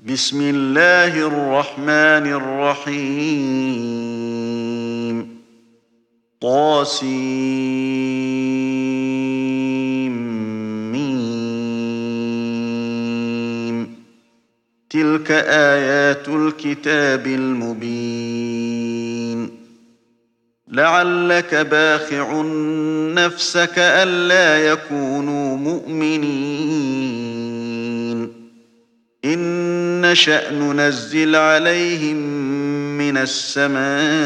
بسم الله الرحمن الرحيم طاسيم تلك آيات الكتاب المبين لعلك باخع نفسك ألا يكونوا مؤمنين إن نشأ ننزل عليهم من السماء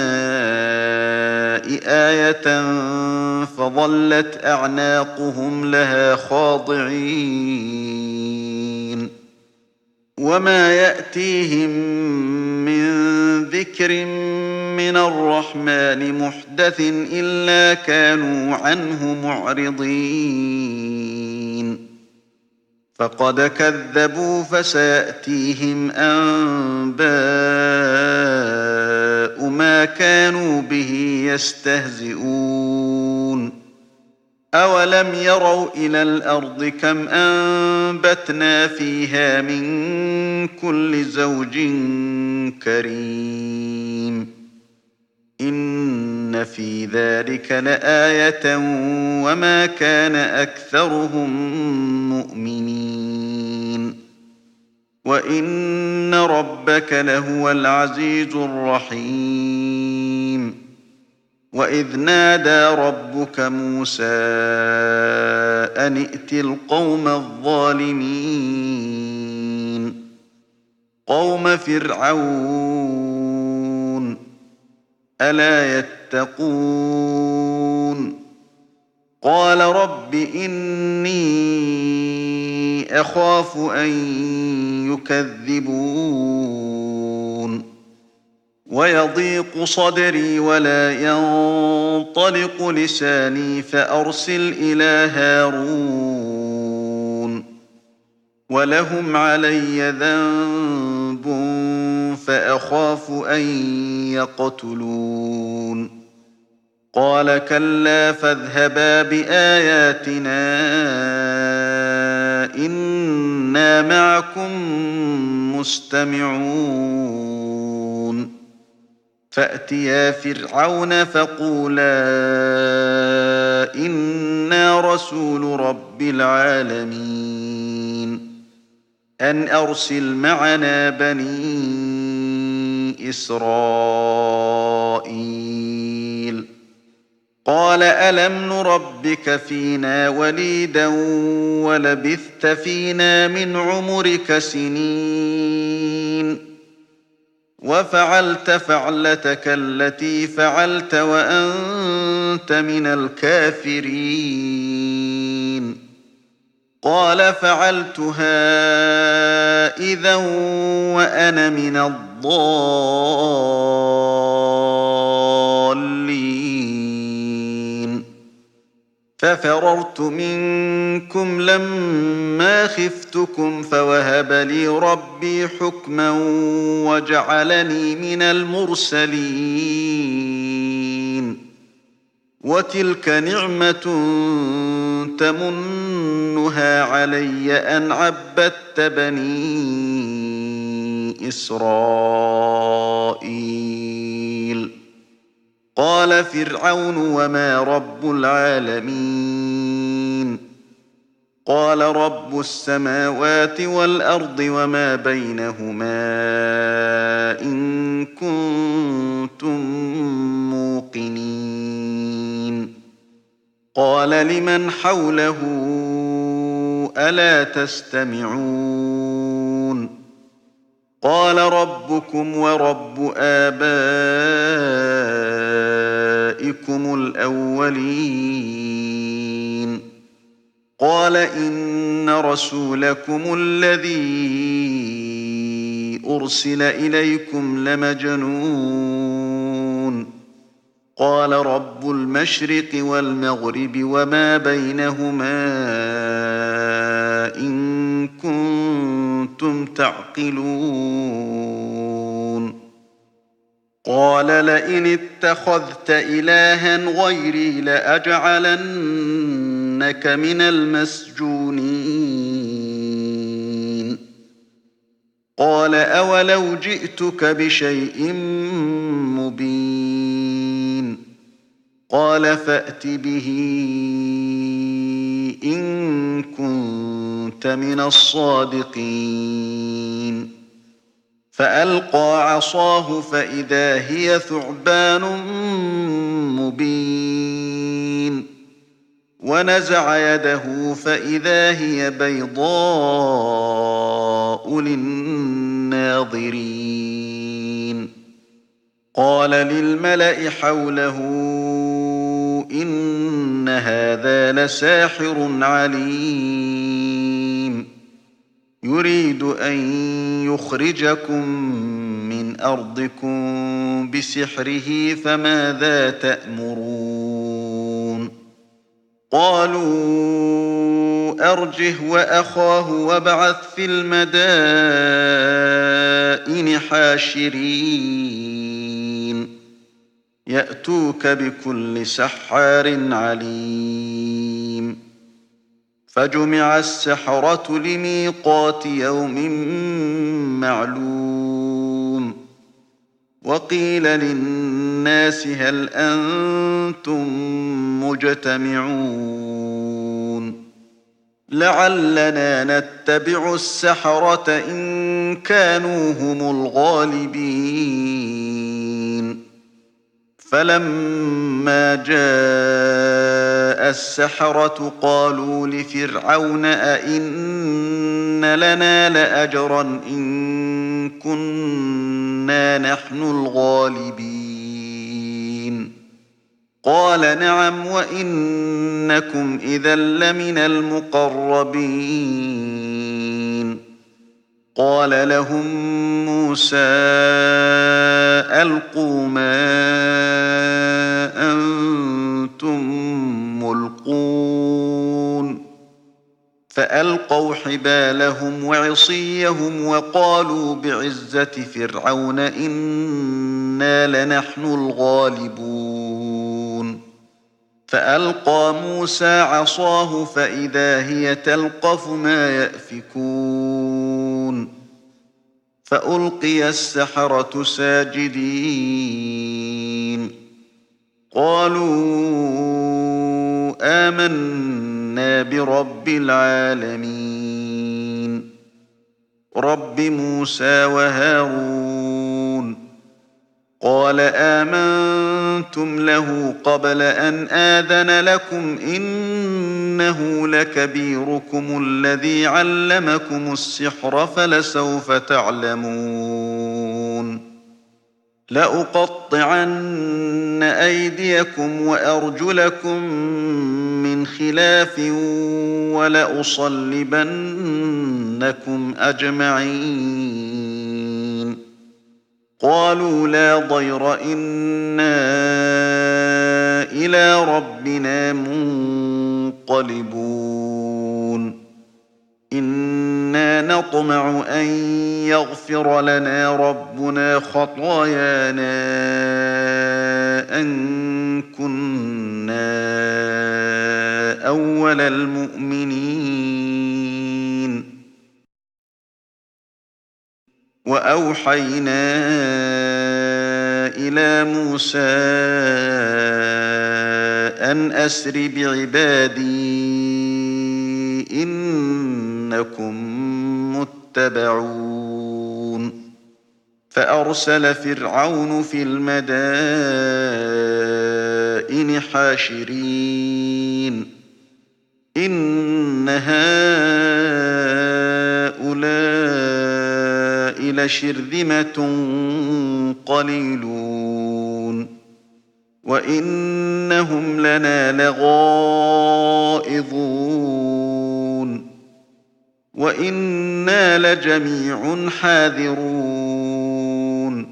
آية فظلت أعناقهم لها خاضعين وما يأتيهم من ذكر من الرحمن محدث إلا كانوا عنه معرضين فقد كذبوا فسيأتيهم أنباء ما كانوا به يستهزئون أولم يروا إلى الأرض كم أنبتنا فيها من كل زوج كريم إن في ذلك لآية وما كان أكثرهم مؤمنين وإن ربك لهو العزيز الرحيم وإذ نادى ربك موسى أن ائت القوم الظالمين قوم فرعون ألا يتقون قال رب إني أخاف أن يكذبون ويضيق صدري ولا ينطلق لساني فأرسل إلى هارون ولهم علي ذنب فأخاف أن يقتلون قال كلا فاذهبا بآياتنا إنا معكم مستمعون فأتيا فرعون فقولا إنا رسول رب العالمين أن أرسل معنا بني إسرائيل قال ألم نربك فينا وليدا ولبثت فينا من عمرك سنين وفعلت فعلتك التي فعلت وأنت من الكافرين قال فعلتها إذا وأنا من الضالين ففررت منكم لما خفتكم فوهب لي ربي حكما وجعلني من المرسلين وتلك نعمة تمنها علي أن عبدت بني إسرائيل قال فرعون وما رب العالمين قال رب السماوات والأرض وما بينهما إن كنتم موقنين قال لمن حوله ألا تستمعون قال ربكم ورب آبائكم الأولين قال إن رسولكم الذي أرسل إليكم لمجنون قال رب المشرق والمغرب وما بينهما إن كنتم تعقلون قال لئن اتخذت إلها غيري لأجعلنك من المسجونين قال أولو جئتك بشيء مبين قال فأت به إن كنت من الصادقين فألقى عصاه فإذا هي ثعبان مبين ونزع يده فإذا هي بيضاء للناظرين قال للملأ حوله إن هذا لساحر عليم يريد أن يخرجكم من أرضكم بسحره فماذا تأمرون قالوا أرجه وأخاه وابعث في المدائن حاشرين يأتوك بكل سحار عليم فجمع السحرة لميقات يوم معلوم وقيل للناس هل أنتم مجتمعون لعلنا نتبع السحرة إن كانوا هم الغالبين فلما جاء السحرة قالوا لفرعون أئن لنا لأجرا إن كنا نحن الغالبين قال نعم وإنكم إذا لمن المقربين قال لهم موسى ألقوا ما أنتم ملقون فألقوا حبالهم وعصيهم وقالوا بعزة فرعون إنا لنحن الغالبون فألقى موسى عصاه فإذا هي تلقف ما يأفكون فألقي السحرة ساجدين قالوا آمنا برب العالمين رب موسى وهارون قال آمنتم له قبل أن آذن لكم إنه لكبيركم الذي علمكم السحر فلسوف تعلمون لأقطعن أيديكم وأرجلكم من خلاف ولأصلبنكم أجمعين قالوا لا ضير إنا إلى ربنا منقلبون إنا نطمع أن يغفر لنا ربنا خطايانا أن كنا أول المؤمنين وأوحينا إلى موسى أن أسر بعبادي إنكم متبعون فأرسل فرعون في المدائن حاشرين إن هؤلاء لشرذمة قليلون وإنهم لنا لغائظون وإنا لجميع حاذرون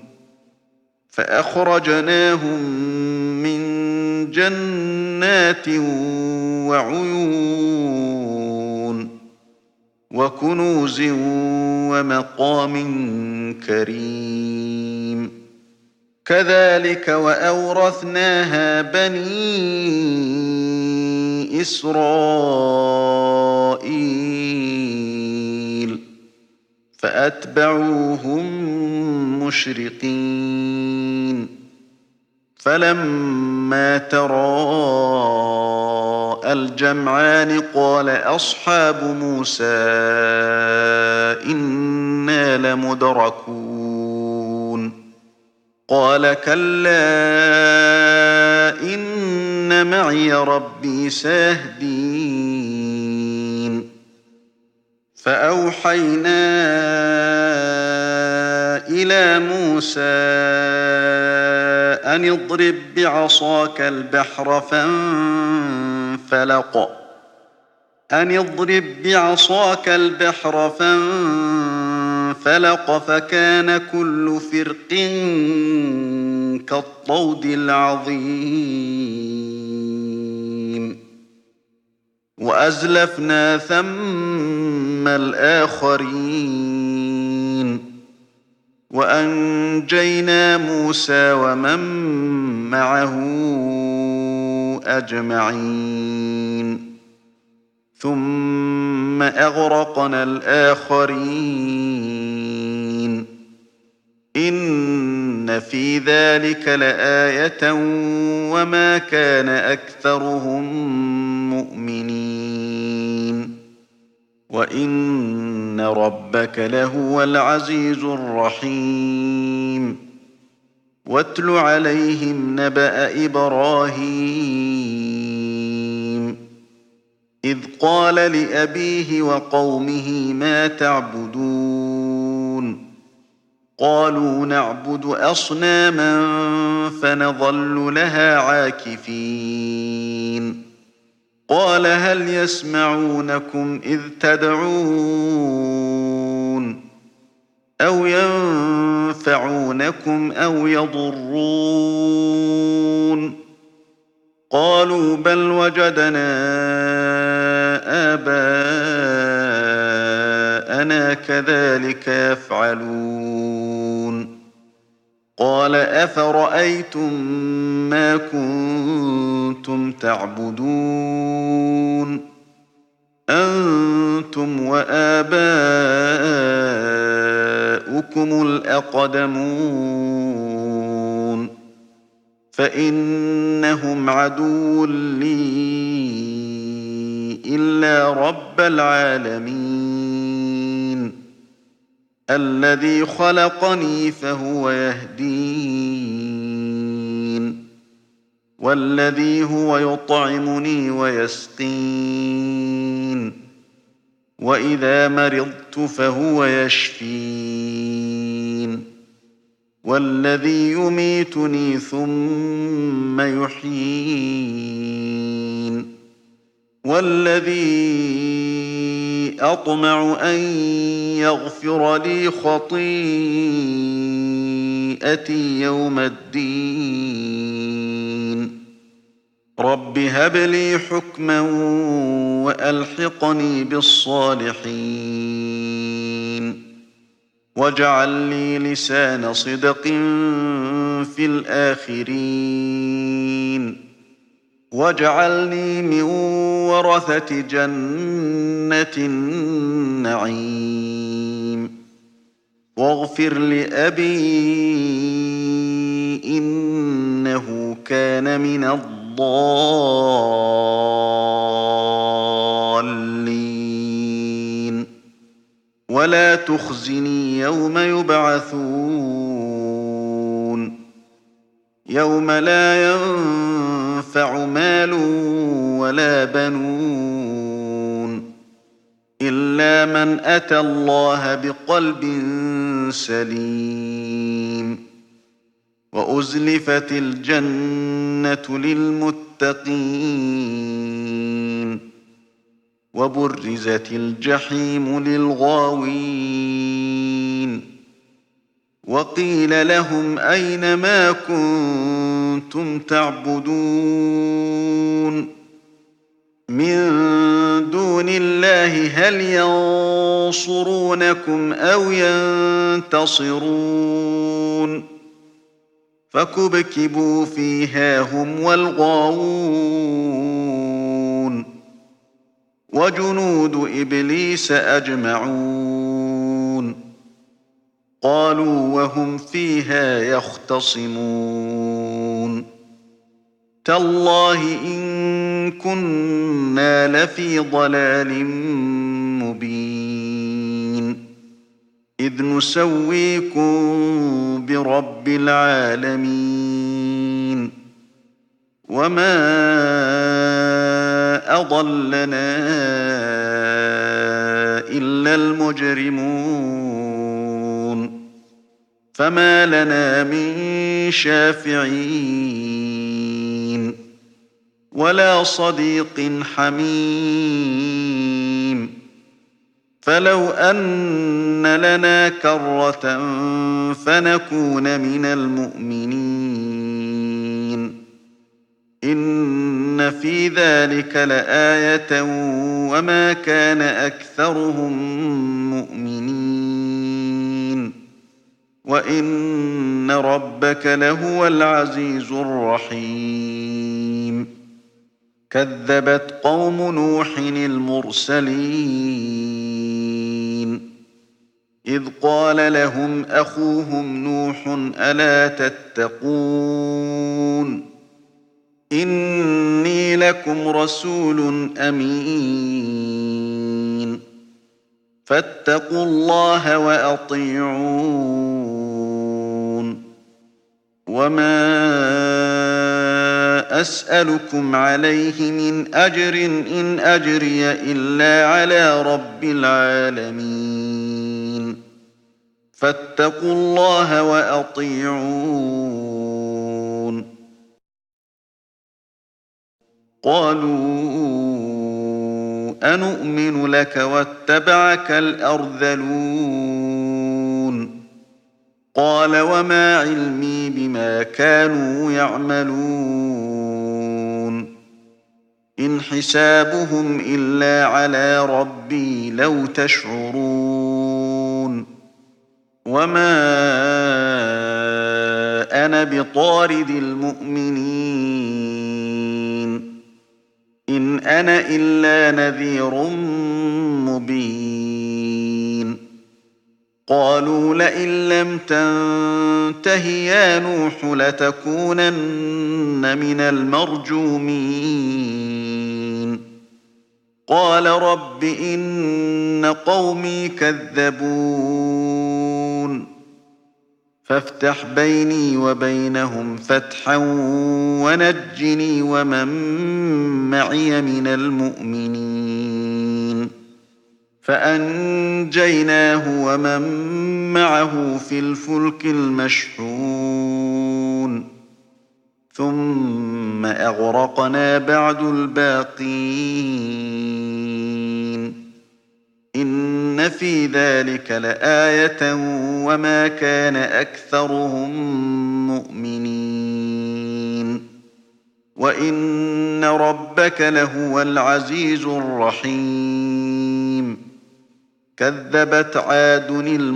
فأخرجناهم من جنات وعيون وكنوز ومقام كريم كذلك وأورثناها بني إسرائيل فأتبعوهم مشرقين فلما تراءى الجمعان قال أصحاب موسى إنا لمدركون قال كلا إن معي ربي سيهدين فأوحينا إلى موسى أن اضرب بعصاك البحر فانفلق فكان كل فرق كالطود العظيم وأزلفنا ثم الآخرين وأنجينا موسى ومن معه أجمعين ثم أغرقنا الآخرين إن في ذلك لآية وما كان أكثرهم مؤمنين وإن ربك لهو العزيز الرحيم واتل عليهم نبأ إبراهيم إذ قال لأبيه وقومه ما تعبدون قالوا نعبد أصناما فنظل لها عاكفين قال هل يسمعونكم إذ تدعون أو ينفعونكم أو يضرون قالوا بل وجدنا آباءنا كذلك يفعلون قال أفرأيتم ما كنتم تعبدون أنتم وآباؤكم الأقدمون فإنهم عدو لي إلا رب العالمين الذي خلقني فهو يهدين والذي هو يطعمني ويسقين وإذا مرضت فهو يشفين والذي يميتني ثم يحيين والذي أطمع أن يغفر لي خطيئتي يوم الدين رب هب لي حكما وألحقني بالصالحين واجعل لي لسان صدق في الآخرين واجعلني من ورثة جنة النعيم واغفر لأبي إنه كان من الضالين ولا تخزني يوم يبعثون يوم لا ينفع مال ولا بنون إلا من أتى الله بقلب سليم وأزلفت الجنة للمتقين وبرزت الجحيم للغاوين وقيل لهم أين ما كنتم تعبدون من دون الله هل ينصرونكم أو ينتصرون فكبكبوا فيها هم والغاوون وجنود إبليس أجمعون قالوا وهم فيها يختصمون تالله إن كنا لفي ضلال مبين إذ نسويكم برب العالمين وما أضلنا إلا المجرمون فما لنا من شافعين ولا صديق حميم فلو أن لنا كرة فنكون من المؤمنين إن في ذلك لآية وما كان أكثرهم مؤمنين وإن ربك لهو العزيز الرحيم كذبت قوم نوح المرسلين إذ قال لهم أخوهم نوح ألا تتقون إني لكم رسول أمين فاتقوا الله وأطيعون وما أسألكم عليه من أجر إن أجري إلا على رب العالمين فاتقوا الله وأطيعون قالوا أنؤمن لك واتبعك الأرذلون قال وما علمي بما كانوا يعملون إن حسابهم إلا على ربي لو تشعرون وما أنا بطارد المؤمنين إن أنا إلا نذير مبين قالوا لئن لم تنته يا نوح لتكونن من المرجومين قال رب إن قومي كذبون فافتح بيني وبينهم فتحا ونجني ومن معي من المؤمنين فأنجيناه ومن معه في الفلك المشحون ثم أغرقنا بعد الباقين إن في ذلك لآية وما كان أكثرهم مؤمنين وإن ربك لهو العزيز الرحيم كذبت عاد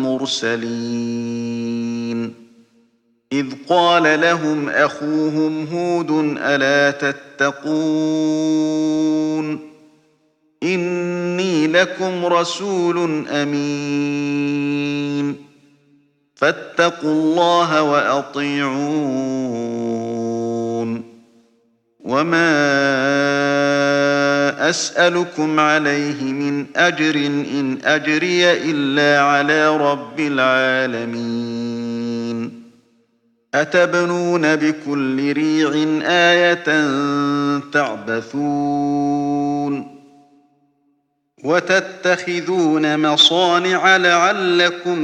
المرسلين إذ قال لهم أخوهم هود ألا تتقون إني لكم رسول أمين فاتقوا الله وأطيعون وما أسألكم عليه من أجر إن أجري إلا على رب العالمين أتبنون بكل ريع آية تعبثون وتتخذون مصانع لعلكم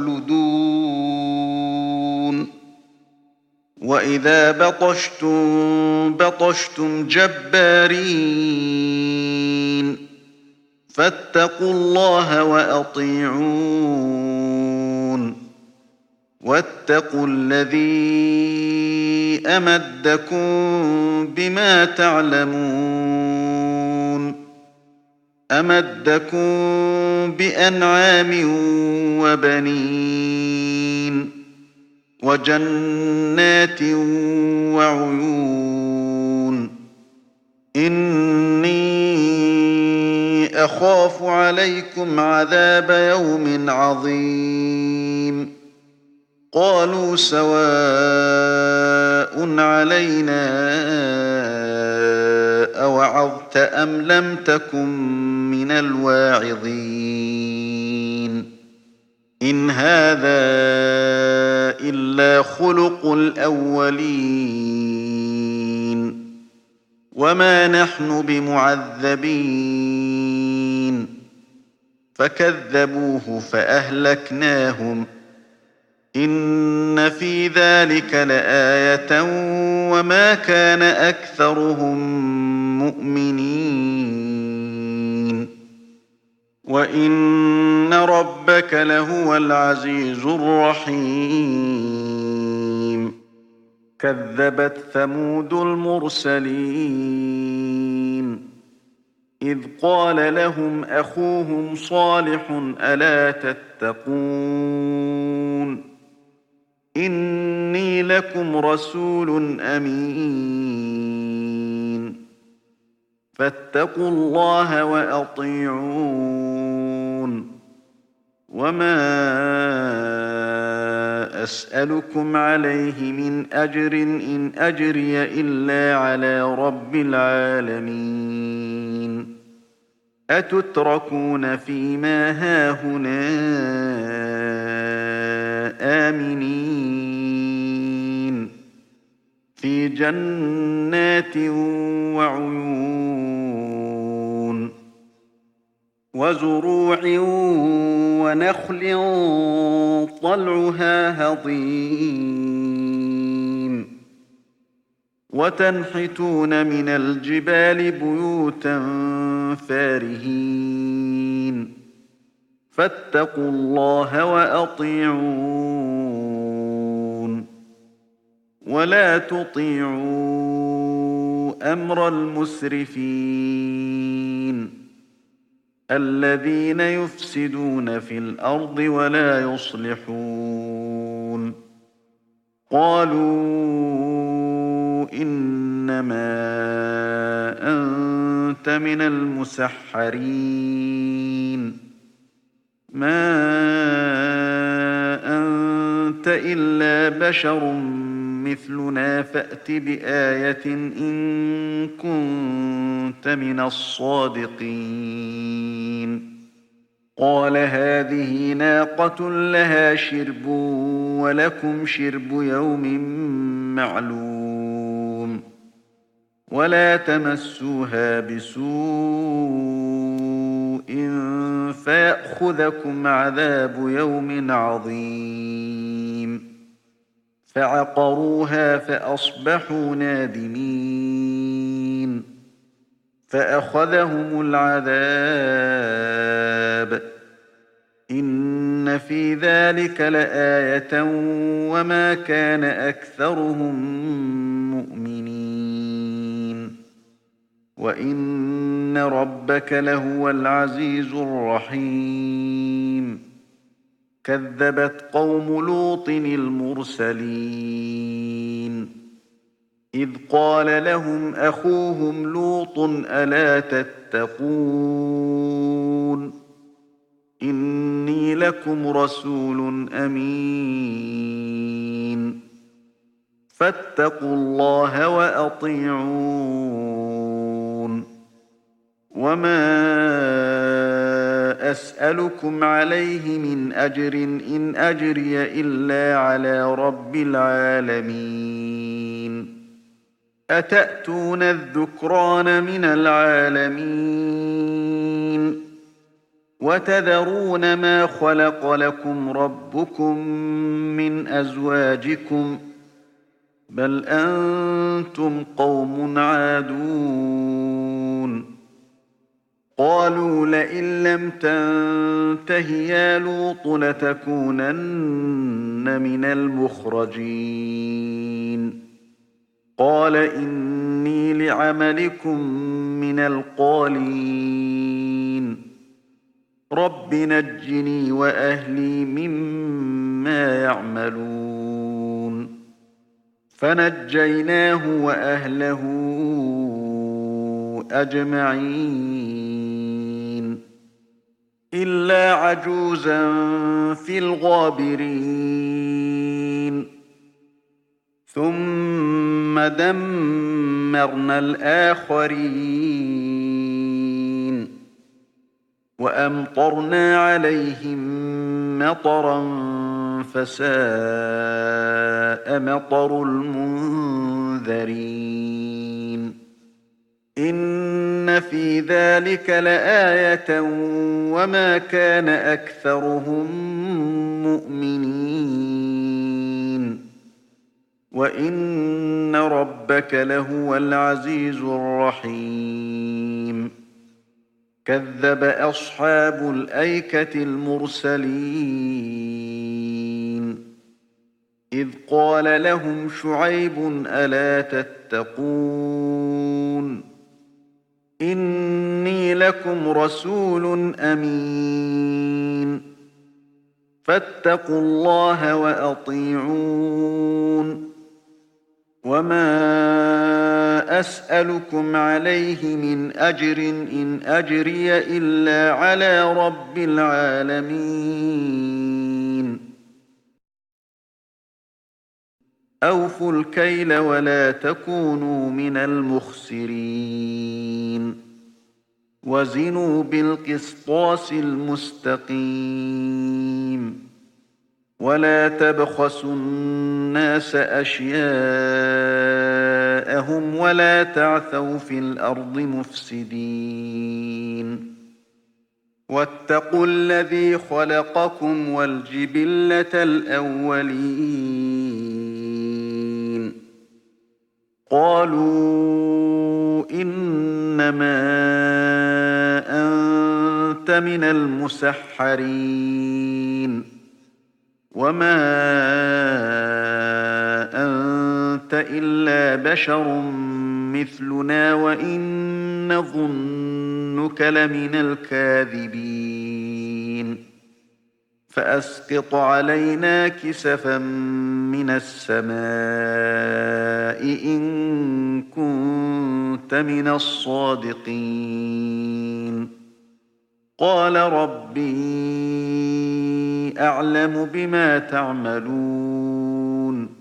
تخلدون وإذا بطشتم جبارين فاتقوا الله وأطيعون واتقوا الذي أمدكم بما تعلمون أمدكم بأنعام وبنين وجنات وعيون إني أخاف عليكم عذاب يوم عظيم قالوا سواء علينا أوعظت أم لم تكن من الواعظين إن هذا إلا خلق الأولين وما نحن بمعذبين فكذبوه فأهلكناهم إن في ذلك لآية وما كان أكثرهم مؤمنين وإن ربك لهو العزيز الرحيم كذبت ثمود المرسلين إذ قال لهم أخوهم صالح ألا تتقون إني لكم رسول أمين فاتقوا الله وأطيعون وما أسألكم عليه من أجر إن أجري إلا على رب العالمين أتتركون فيما هاهنا آمنين في جنات وعيون وزروع ونخل طلعها هضيم وتنحتون من الجبال بيوتا فارهين فاتقوا الله وأطيعون ولا تطيعوا أمر المسرفين الذين يفسدون في الأرض ولا يصلحون قالوا إنما أنت من المسحرين ما أنت إلا بشر مثلنا فأت بآية إن كنت من الصادقين قال هذه ناقة لها شرب ولكم شرب يوم معلوم ولا تمسوها بسوء فيأخذكم عذاب يوم عظيم فعقروها فأصبحوا نادمين فأخذهم العذاب إن في ذلك لآية وما كان أكثرهم مؤمنين وإن ربك لهو العزيز الرحيم كذبت قوم لوط المرسلين إذ قال لهم أخوهم لوط ألا تتقون إني لكم رسول أمين فاتقوا الله وأطيعون وما أسألكم عليه من أجر إن أجري إلا على رب العالمين أتأتون الذكران من العالمين وتذرون ما خلق لكم ربكم من أزواجكم بل أنتم قوم عادون قالوا لئن لم تنته يا لوط لتكونن من المخرجين قال إني لعملكم من القالين رب نجني وأهلي مما يعملون فنجيناه وأهله أجمعين إلا عجوزا في الغابرين ثم دمرنا الآخرين وأمطرنا عليهم مطرا فساء مطر المنذرين إن في ذلك لآية وما كان أكثرهم مؤمنين وإن ربك لهو العزيز الرحيم كذب أصحاب الأيكة المرسلين إذ قال لهم شعيب ألا تتقون إني لكم رسول أمين فاتقوا الله وأطيعون وما أسألكم عليه من أجر إن أجري إلا على رب العالمين أوفوا الكيل ولا تكونوا من المخسرين وزنوا بالقسطاس المستقيم ولا تبخسوا الناس أشياءهم ولا تعثوا في الأرض مفسدين واتقوا الذي خلقكم والجبلة الأولين قالوا إنما أنت من المسحرين وما أنت إلا بشر مثلنا وإن نظنك لمن الكاذبين فأسقط علينا كسفا من السماء إن كنت من الصادقين قال ربي أعلم بما تعملون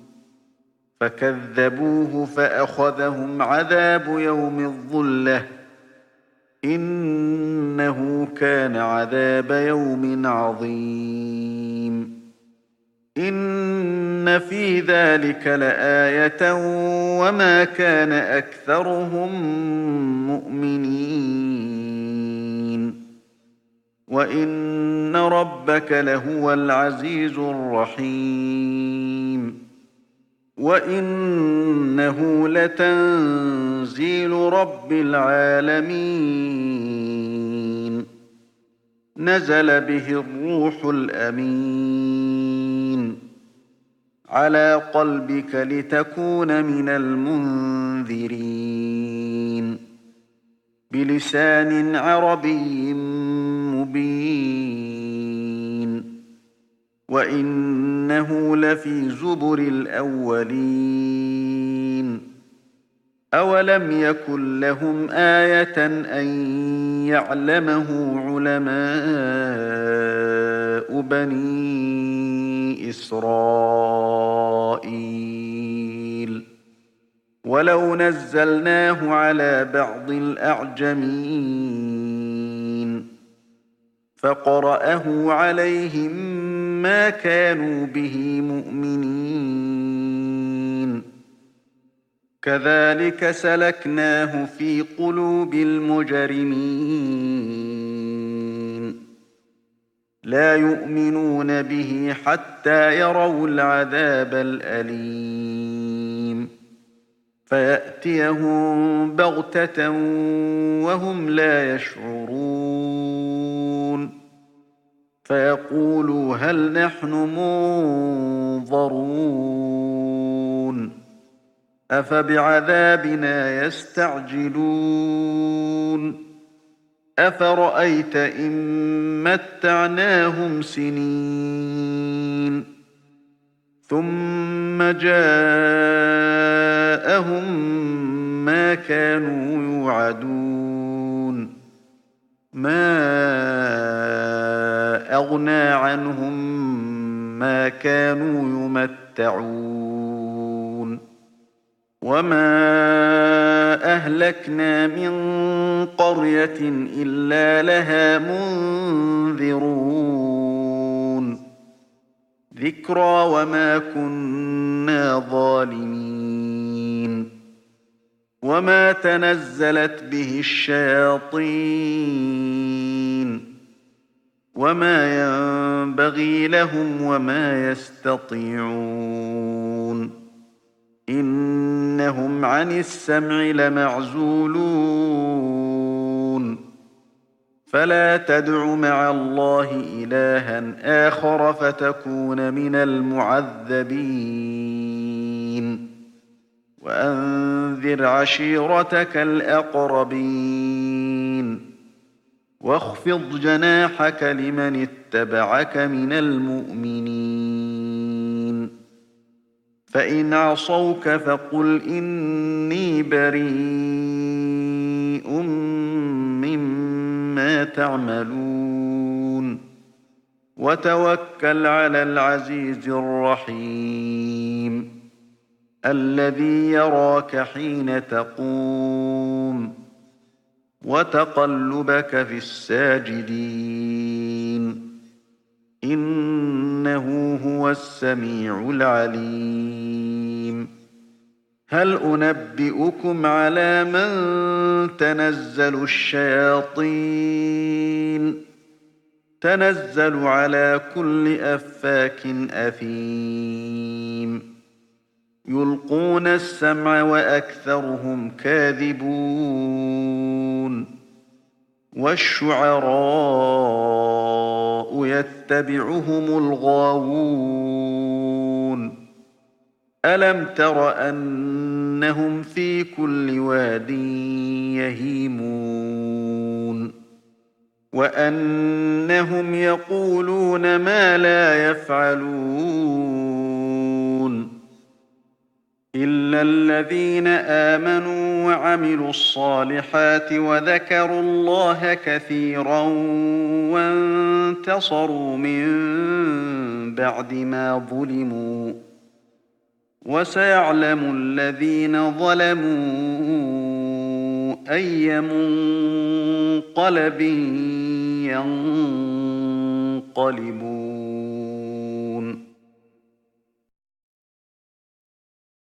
فكذبوه فأخذهم عذاب يوم الظلة إنه كان عذاب يوم عظيم إن في ذلك لآية وما كان أكثرهم مؤمنين وإن ربك لهو العزيز الرحيم وإنه لتنزيل رب العالمين نزل به الروح الأمين على قلبك لتكون من المنذرين بلسان عربي مبين وإنه لفي زبر الأولين أولم يكن لهم آية أن يعلمه علماء بني إسرائيل ولو نزلناه على بعض الأعجمين فقرأه عليهم ما كانوا به مؤمنين كذلك سلكناه في قلوب المجرمين لا يؤمنون به حتى يروا العذاب الأليم فيأتيهم بغتة وهم لا يشعرون فيقولوا هل نحن منظرون أفبعذابنا يستعجلون أفرأيت إن متعناهم سنين ثم جاءهم ما كانوا يوعدون ما أغنى عنهم ما كانوا يمتعون وما أهلكنا من قرية إلا لها منذرون ذكرى وما كنا ظالمين وما تنزلت به الشياطين وما ينبغي لهم وما يستطيعون إنهم عن السمع لمعزولون فلا تدع مع الله إلها آخر فتكون من المعذبين وأنذر عشيرتك الأقربين واخفض جناحك لمن اتبعك من المؤمنين فإن عصوك فقل إني بريء مما تعملون وتوكل على العزيز الرحيم الذي يراك حين تقوم وتقلبك في الساجدين إنه هو السميع العليم هل أنبئكم على من تنزل الشياطين تنزل على كل أفاك أثيم يلقون السمع وأكثرهم كاذبون والشعراء يتبعهم الغاوون ألم تر أنهم في كل واد يهيمون وأنهم يقولون ما لا يفعلون إلا الذين آمنوا وعملوا الصالحات وذكروا الله كثيرا وانتصروا من بعد ما ظلموا وسيعلم الذين ظلموا أي منقلب ينقلبون